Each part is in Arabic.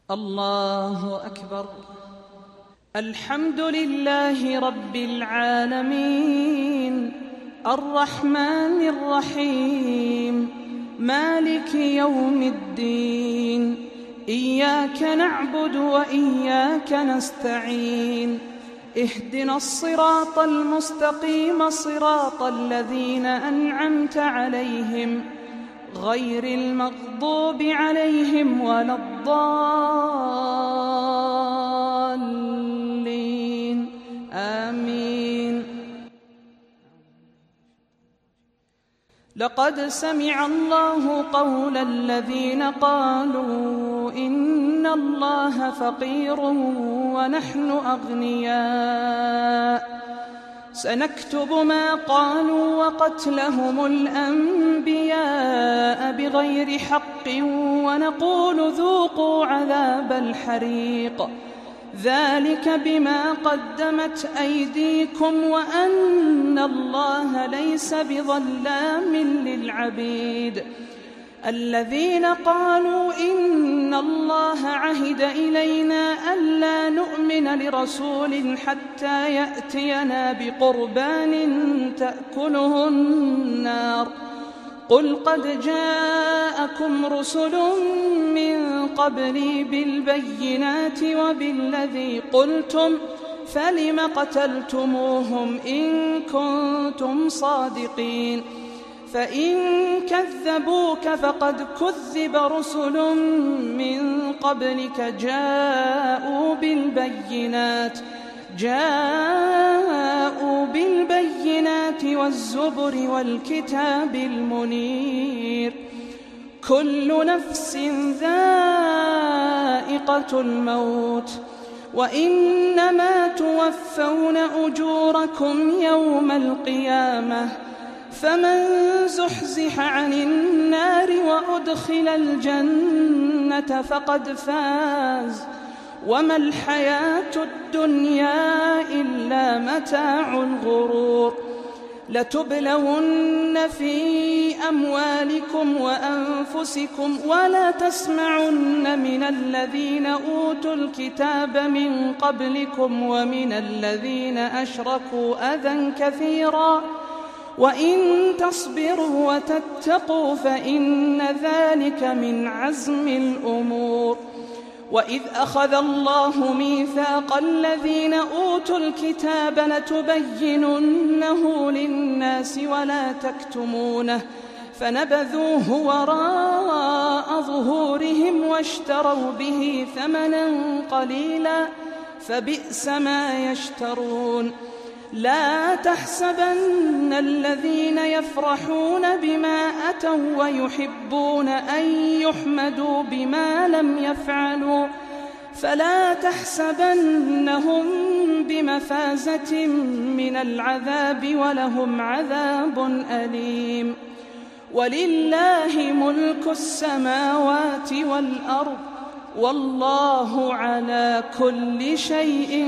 الله أكبر. الحمد لله رب العالمين، الرحمن الرحيم، مالك يوم الدين، إياك نعبد وإياك نستعين، اهدنا الصراط المستقيم صراط الذين أنعمت عليهم غير المغضوب عليهم ولا الضالين، آمين. لقد سمع الله قول الذين قالوا إن الله فقير ونحن أغنياء، سنكتب ما قالوا وقتلهم الأنبياء بغير حق ونقول ذوقوا عذاب الحريق، ذلك بما قدمت أيديكم وأن الله ليس بظلام للعبيد. الذين قالوا إن الله عهد إلينا ألا نؤمن لرسول حتى يأتينا بقربان تأكله النار، قل قد جاءكم رسل من قبلي بالبينات وبالذي قلتم فلم قتلتموهم إن كنتم صادقين، فإن كذبوك فقد كذب رسل من قبلك جاءوا بالبينات والزبر والكتاب المنير، كل نفس ذائقة الموت وإنما توفون أجوركم يوم القيامة، فمن زحزح عن النار وأدخل الجنة فقد فاز، وما الحياة الدنيا إلا متاع الغرور. لتبلون في أموالكم وأنفسكم ولا تسمعن من الذين أوتوا الكتاب من قبلكم ومن الذين أشركوا أذى كثيرا، وإن تصبروا وتتقوا فإن ذلك من عزم الأمور. وإذ أخذ الله ميثاق الذين أوتوا الكتاب لتبيننه للناس ولا تكتمونه فنبذوه وراء ظهورهم واشتروا به ثمنا قليلا فبئس ما يشترون. لا تحسبن الذين يفرحون بما أتوا ويحبون أن يحمدوا بما لم يفعلوا فلا تحسبنهم بمفازة من العذاب ولهم عذاب أليم. ولله ملك السماوات والأرض والله على كل شيء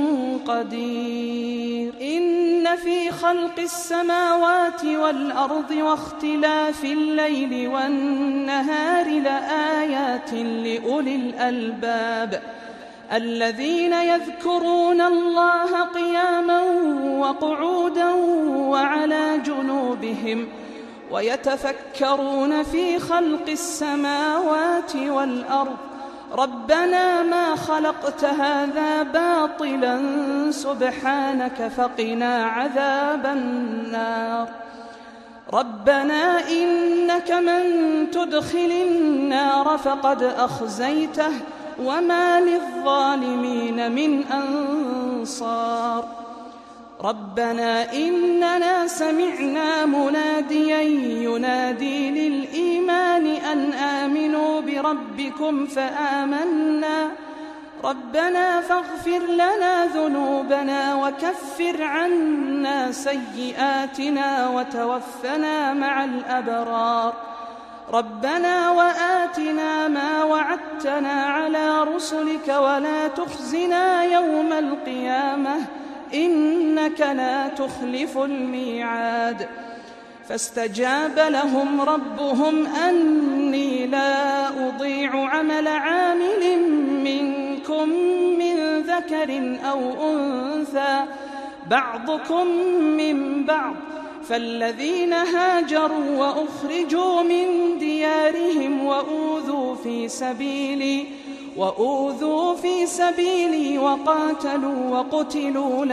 قدير. إن في خلق السماوات والأرض واختلاف الليل والنهار لآيات لأولي الألباب الذين يذكرون الله قياما وقعودا وعلى جنوبهم ويتفكرون في خلق السماوات والأرض ربنا ما خلقت هذا باطلا سبحانك فقنا عذاب النار. ربنا إنك من تدخل النار فقد أخزيته وما للظالمين من أنصار. ربنا إننا سمعنا مناديا ينادي للإيمان أن آمنوا بربكم فآمنا ربنا فاغفر لنا ذنوبنا وكفر عنا سيئاتنا وتوفنا مع الأبرار. ربنا وآتنا ما وعدتنا على رسلك ولا تخزنا يوم القيامة إنك لا تخلف الميعاد. فاستجاب لهم ربهم أني لا أضيع عمل عامل ذكر أو أنثى بعضكم من بعض، فالذين هاجروا وأخرجوا من ديارهم وأوذوا في سبيلي وقاتلوا وقتلوا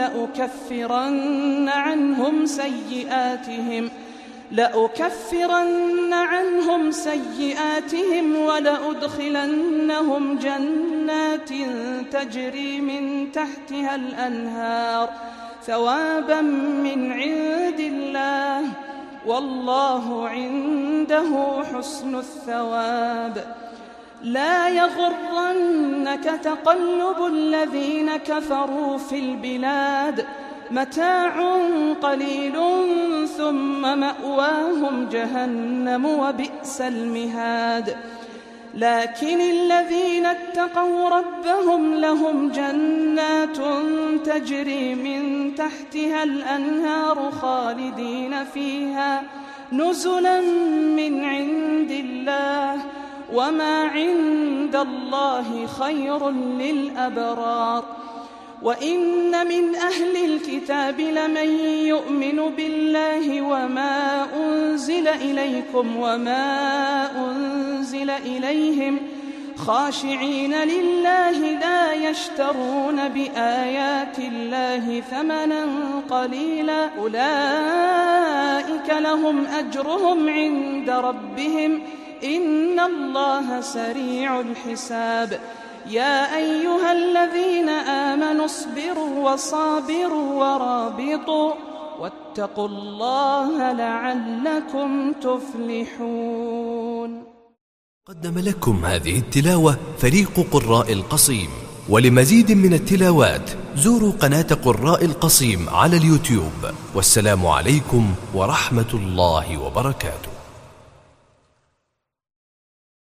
لأكفرن عنهم سيئاتهم ولأدخلنهم جنات تجري من تحتها الأنهار ثوابا من عند الله، والله عنده حسن الثواب. لا يغرنك تقلب الذين كفروا في البلاد، متاع قليل ثم مأواهم جهنم وبئس المهاد. لكن الذين اتقوا ربهم لهم جنات تجري من تحتها الأنهار خالدين فيها نزلا من عند الله، وما عند الله خير للأبرار. وإن من أهل الكتاب لمن يؤمن بالله وما أنزل إليكم وما أنزل إليهم خاشعين لله لا يشترون بآيات الله ثمنا قليلا، أولئك لهم أجرهم عند ربهم إن الله سريع الحساب. يا أيها الذين آمنوا اصبروا وصابروا ورابطوا واتقوا الله لعلكم تفلحون. قدم لكم هذه التلاوة فريق قراء القصيم. ولمزيد من التلاوات زوروا قناة قراء القصيم على اليوتيوب. والسلام عليكم ورحمة الله وبركاته.